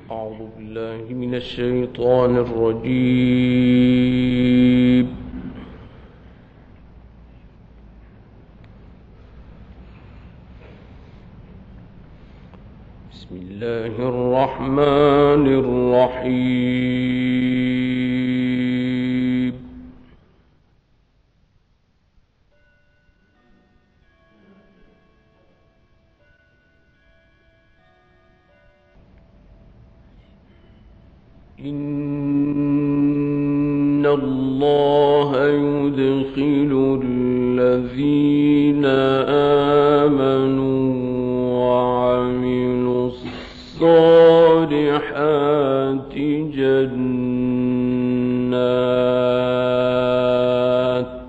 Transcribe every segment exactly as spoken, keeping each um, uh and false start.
أعوذ بالله من الشيطان الرجيم. بسم الله الرحمن الرحيم. إن الله يدخل الذين آمنوا وعملوا الصالحات جنات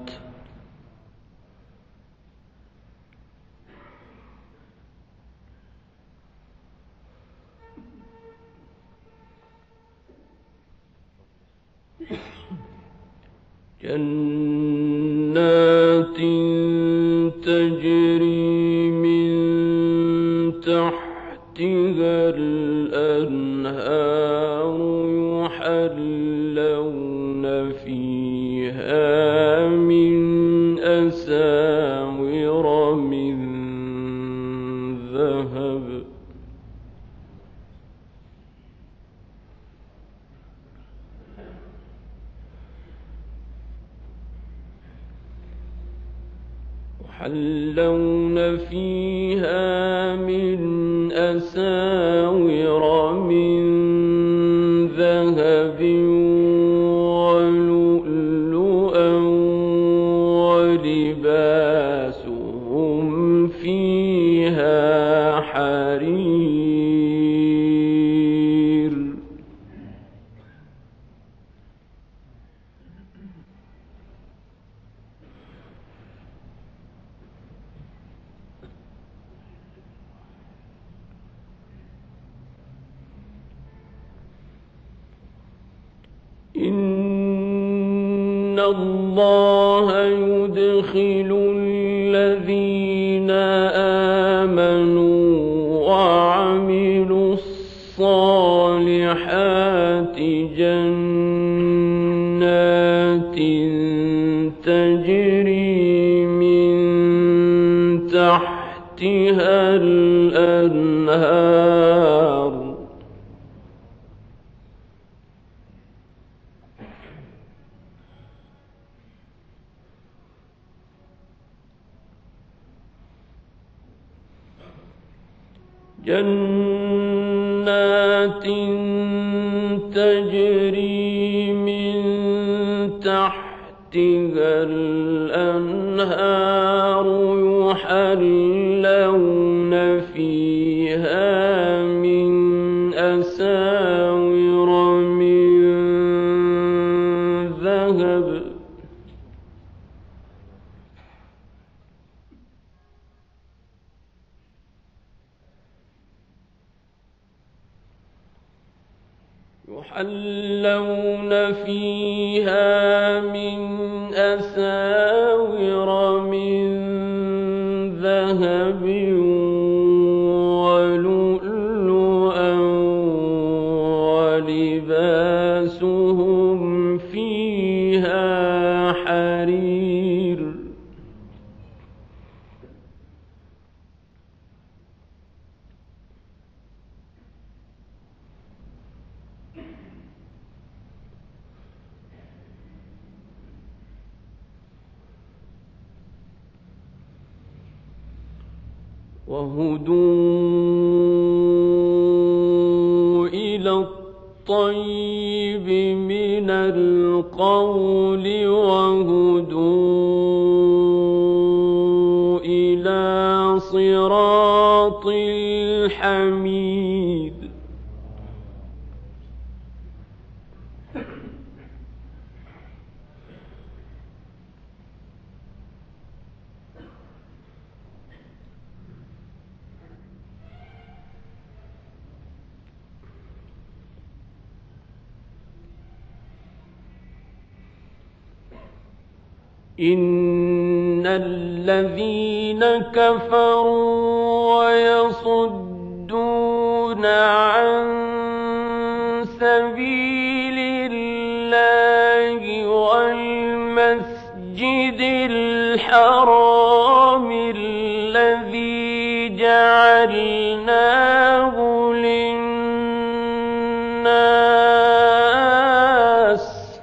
جنات تجري من تحتها الأنهار يحلون فيها من أساور من ذهب يحلون فيها من أساور من ذهب ولؤلؤا ولباسهم فيها حرير. إن الله يدخل الذين آمنوا وعملوا الصالحات جنات تجري من تحتها الأنهار جنات تجري من تحتها الأنهار يحلون فيها من أساور من ذهب يحلون فيها من أساور من ذهب ولؤلؤا ولباسهم فيها حرير. وهدوا إلى الطيب من القول وهدوا إلى صراط الحميد. إن الذين كفروا ويصدون عن للناس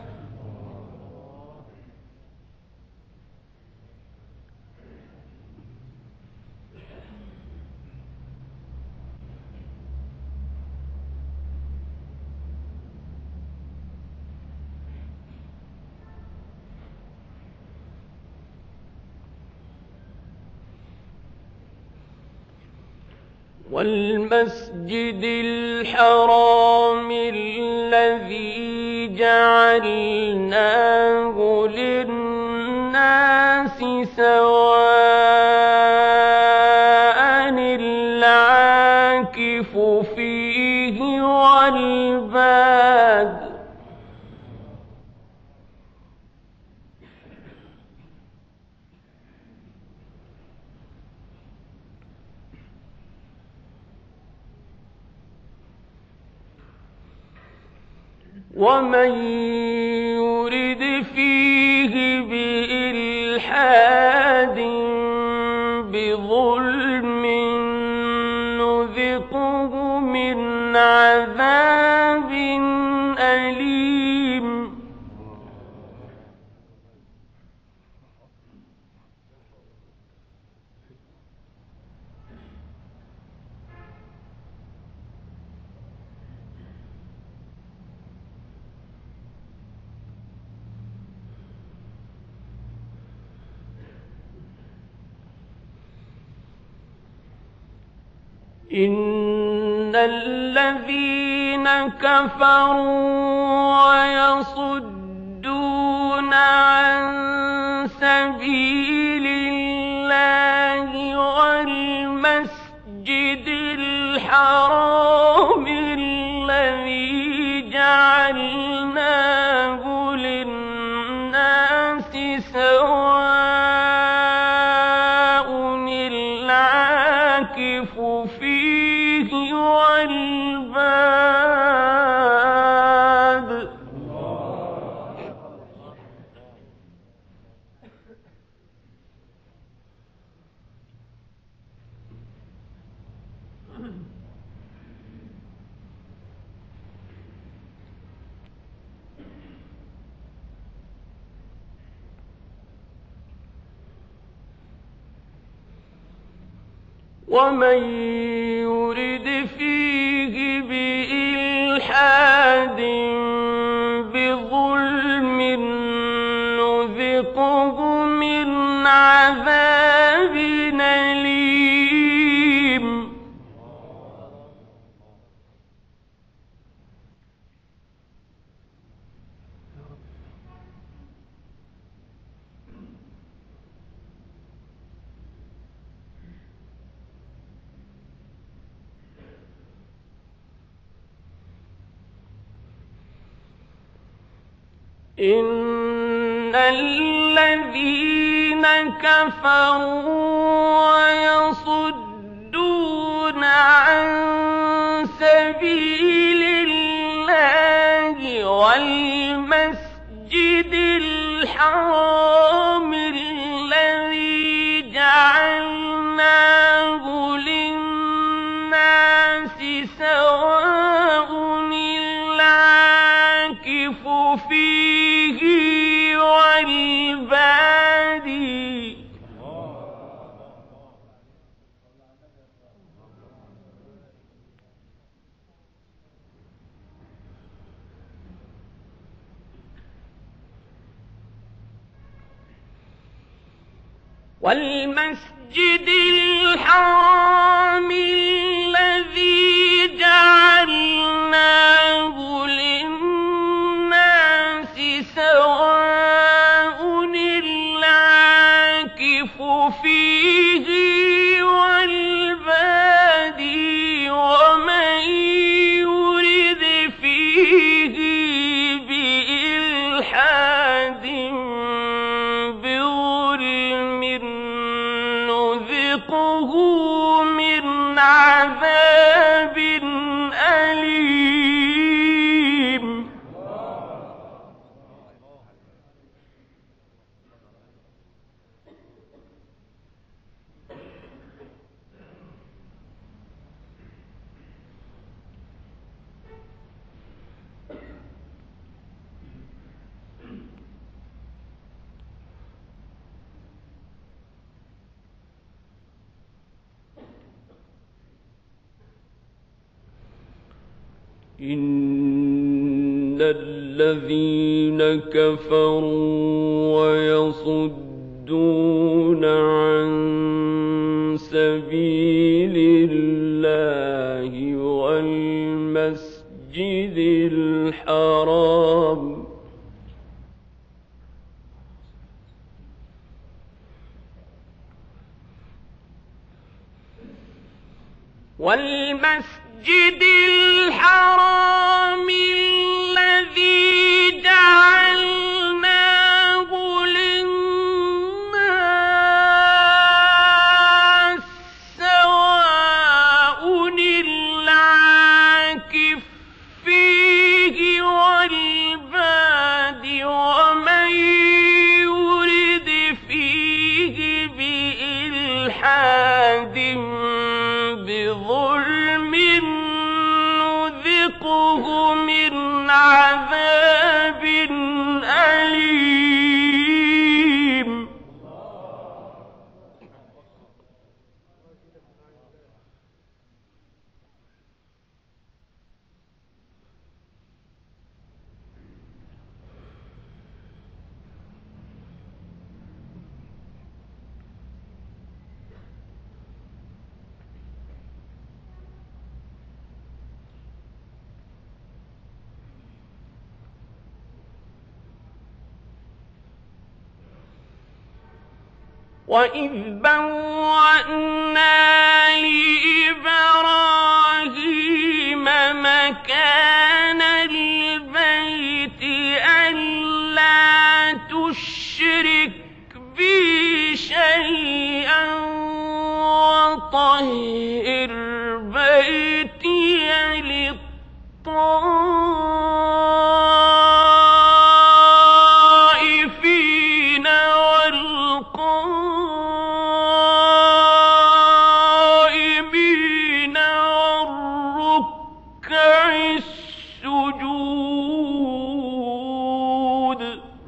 والمسجد الحرام الذي جعلناه للناس سواء العاكف فيه والباد ومن يرد فيه بإلحاد بظلم نذقه من عذاب أليم إن الذين كفروا ويصدون عن سبيل الله والمسجد الحرام الذي جعلناه للناس سواء العاكف فيه والباد ومن يرد فيه بإلحاد بظلم نذقه من عذاب أليم إن الذين كفروا ويصدون عن سبيل الله والمسجد الحرام الذي جعلناه للناس سواء العاكف فيه والبادي والمسجد الحرام الذي جعلناه للناس سواء العاكف فيه والبادي ومن يرد فيه بإلحاد بظلم نذقه من إن الذين كفروا ويصدون عن سبيل الله والمسجد الحرام والمسجد الحرام الذي جعلناه للناس سواء العاكف فيه والباد ومن يرد فيه بإلحاد بظلم نذقه من عذاب أليم وَإِذْ بَوَّأْنَا لِإِبْرَاهِيمَ مَكَانَ الْبَيْتِ أَلَّا تُشْرِكْ بِي شَيْئًا وَطَهِّرْ بَيْتِيَ لِلطَّائِفِينَ والقائمين والركع السجود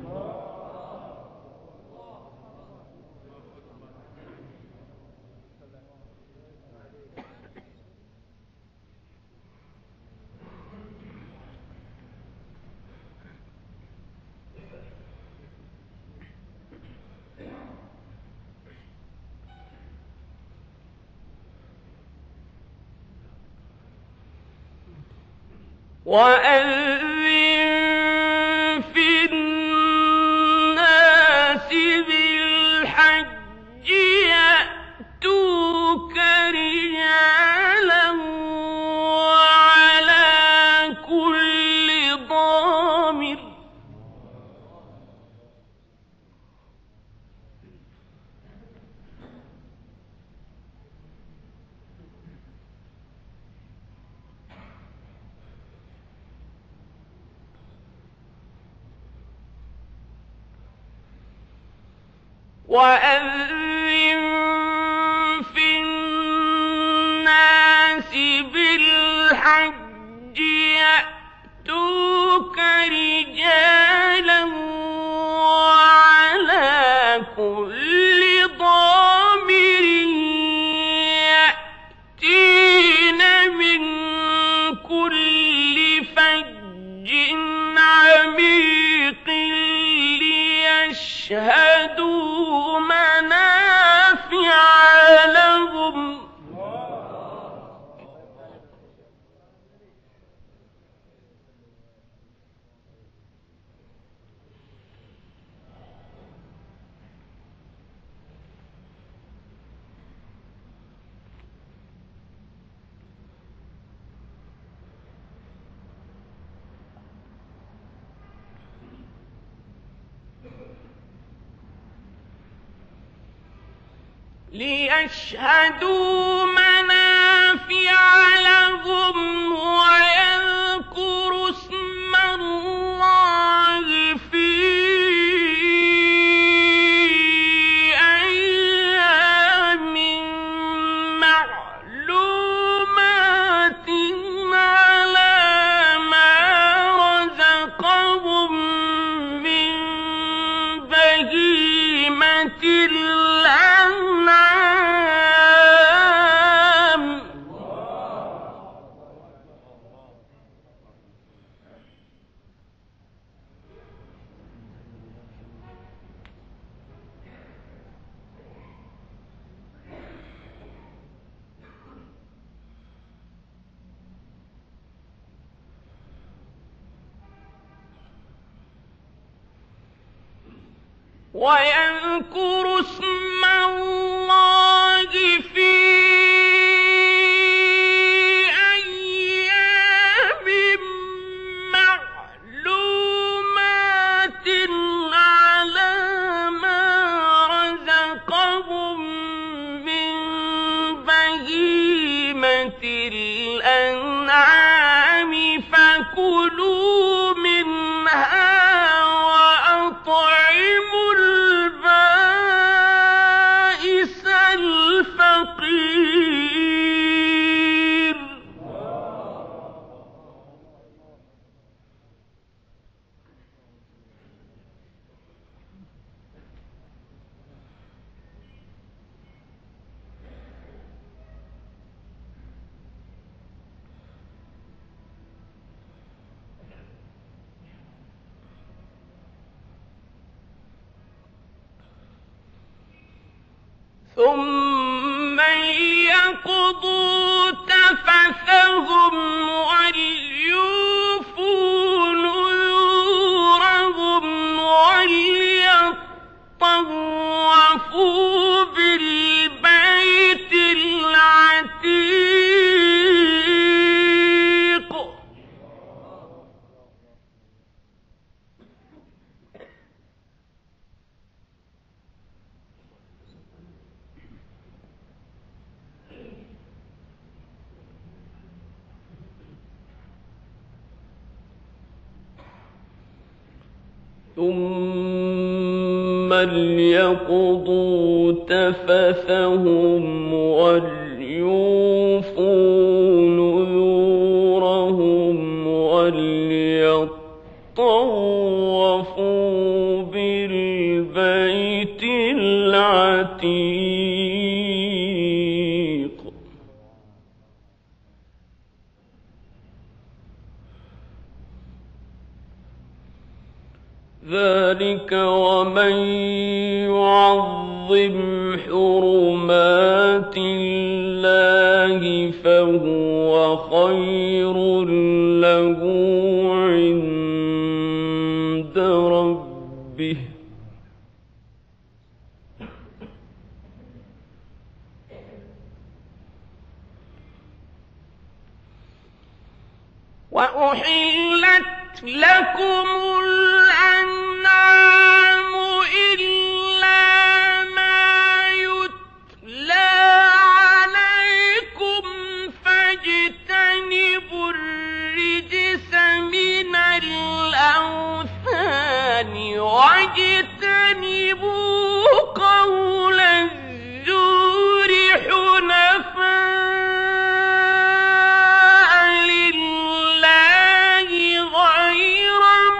وَأَذِّن فِي النَّاسِ بِالْحَجِّ يَأْتُوكَ رِجَالًا وَعَلَىٰ كُلِّ ضَامِرٍ وَأَذِّن فِي النَّاسِ بِالْحَجِّ يَأْتُوكَ رِجَالًا وَعَلَىٰ كُلِّ ضَامِرٍ يَأْتِينَ مِن كُلِّ فَجٍّ عَمِيقٍ لِّيَشْهَدُوا مَنَافِعَ لَهُمْ ليشهدوا منافع لهم ويذكروا اسم الله في أيام معلومات على ما رزقهم من بهيمة الأنعام ويذكر اسم الله في أيام معلومات على ما رزقهم من بهيمة الأنعام فكلوا منها وأطعموا البائس الفقير. ثم ليقضوا تفثهم وليوفوا نذورهم وليطوفوا بالبيت العتيق. ثم ليقضوا تفثهم وليوفوا نذورهم وليطوفوا بالبيت العتيق. ذلك ومن يعظم حرمات الله فهو خير له عند ربه. وأحلت لكم الأنعام إلا ما يتلى عليكم فاجتنبوا الرجس من الأوثان واجتنبوا قول الزور حنفاء لله غير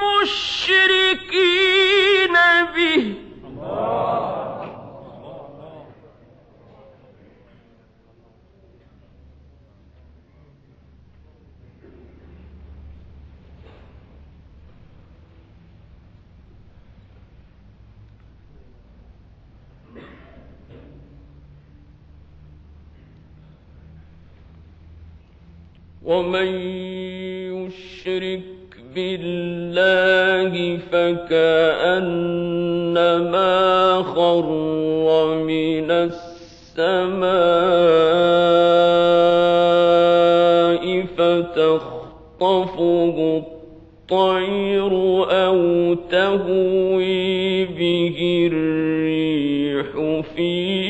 مشركين به. ومن يشرك بالله فكأنما خر من السماء فتخطفه الطير أو تهوي به الريح في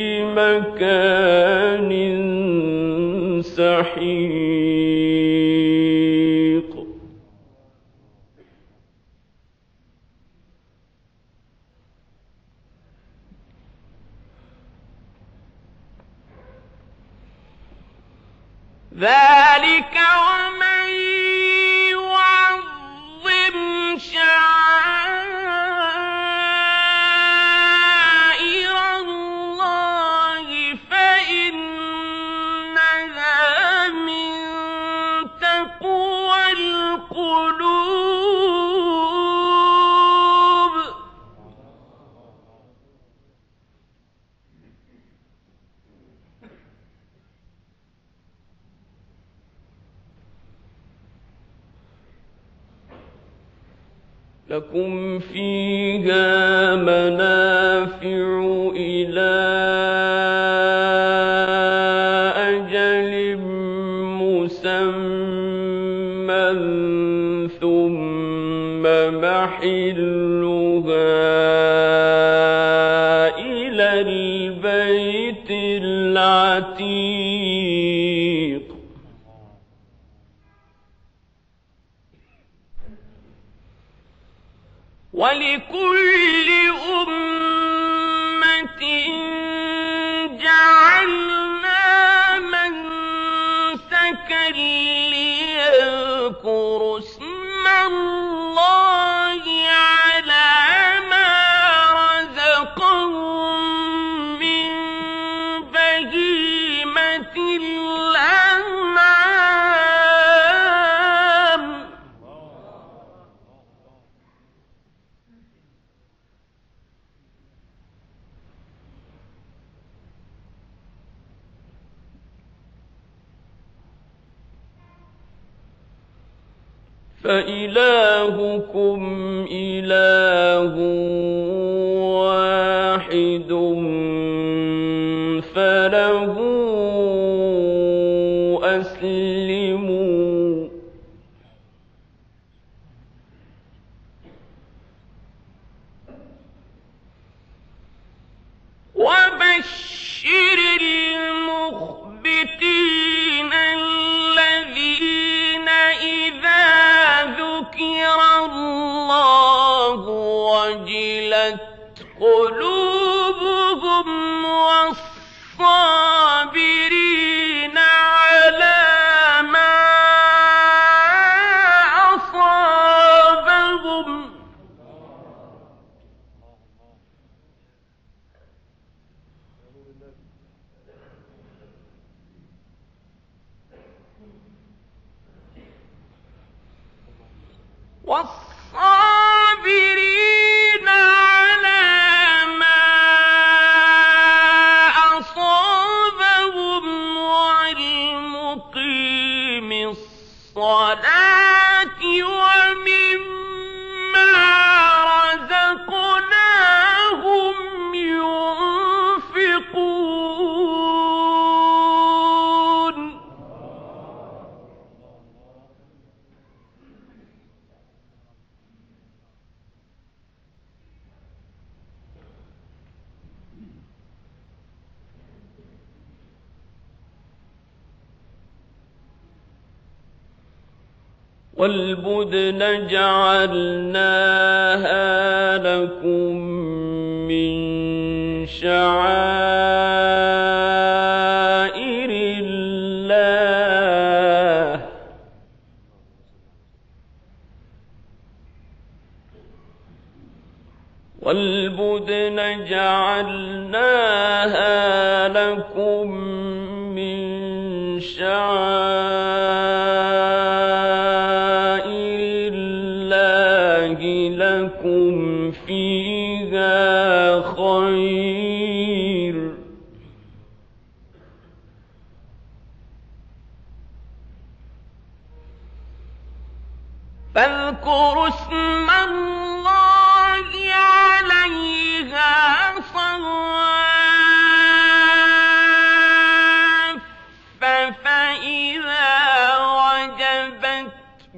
مكان سحيق. ذلك ومن يعظم شعائر الله فإنها من تقوى القلوب. لكم فيها منافع إلى أجل مسمى ثم محلها إلى البيت العتيق. ولكل أمة جعلنا منسكا ليذكروا اسم الله على ما رزقهم من بهيمة الأنعام. فإلهكم إله واحد فله أسلموا. وبشر المخبتين الذين إذا ذكر الله وجلت قلوبهم والصابرين على ما أصابهم والصابرين على ما أصابهم والمقيم الصلاة ومما رزقناهم ينفقون. والبدن جعلناها لكم من شعائر الله والبدن جعلناها لكم من شعائر الله لكم فيها خير فاذكروا اسم الله عليها صواف فإذا وجبت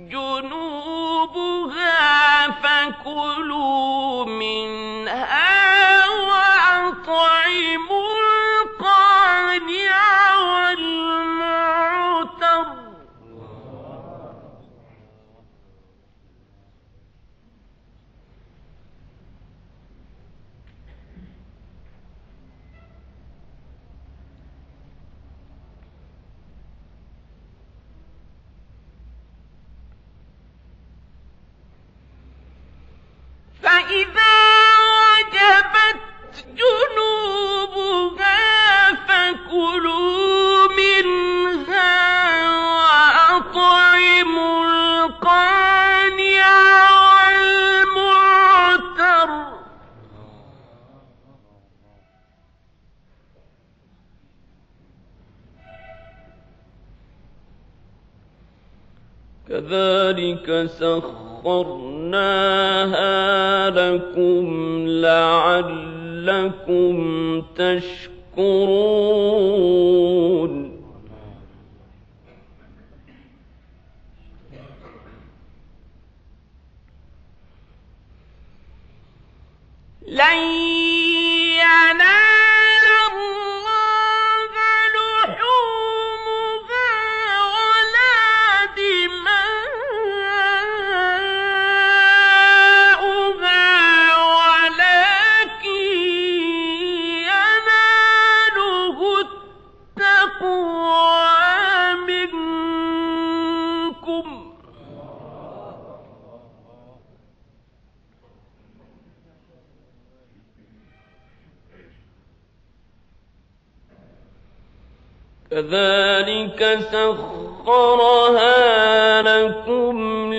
جنوبها فكلوا منها وأطعموا القانع والمعتر. فإذا وجبت جنوبها فكلوا منها وأطعموا القانع والمعتر. كذلك سخر سخرناها لكم لعلكم تشكرون لن ينال الله لحومها ولا دماؤها ولكن يناله التقوى منكم كذلك سخرها لكم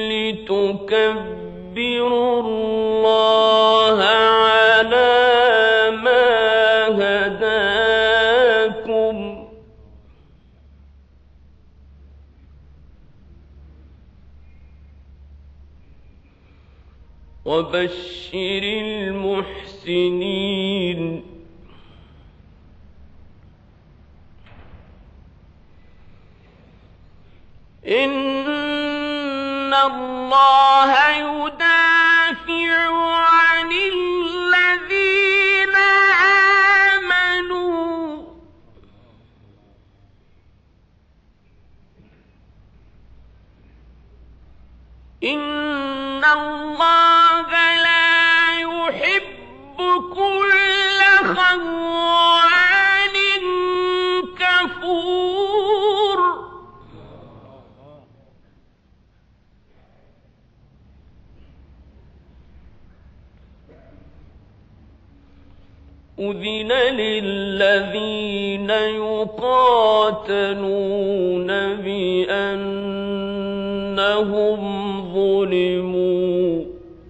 لتكبروا الله على ما هداكم وبشر المحسنين إن الله يدافع عن الذين آمنوا إن الله لا يحب كل خوان كفور أذن للذين يقاتلون بأنهم ظلموا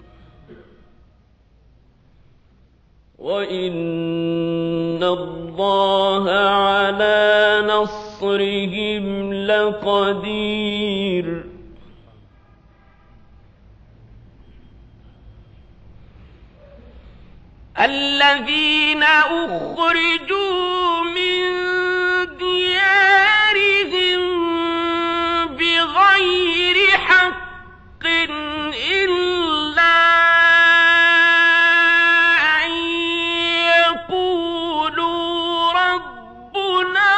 وإن الله على نصرهم لقدير الذين أخرجوا من ديارهم بغير حق إلا أن يقولوا ربنا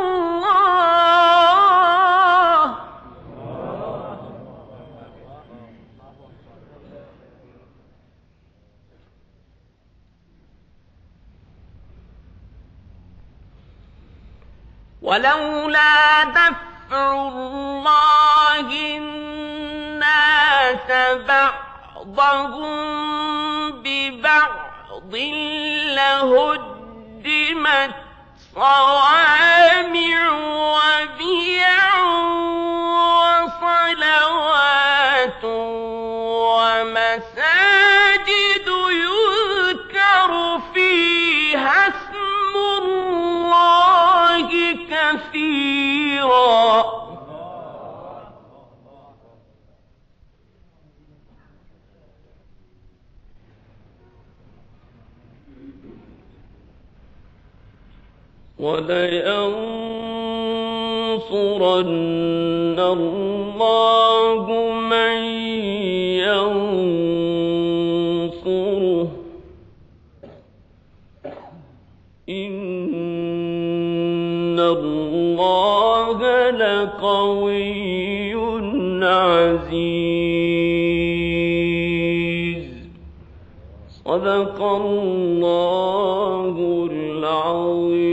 الله ولولا دفع الله الناس بعضهم ببعض لهدمت صوامع وبيع وصلوات ومساجد يذكر فيها اسم الله كثيرا ولينصرن الله من ينصره إن الله لقوي عزيز صدق الله العظيم.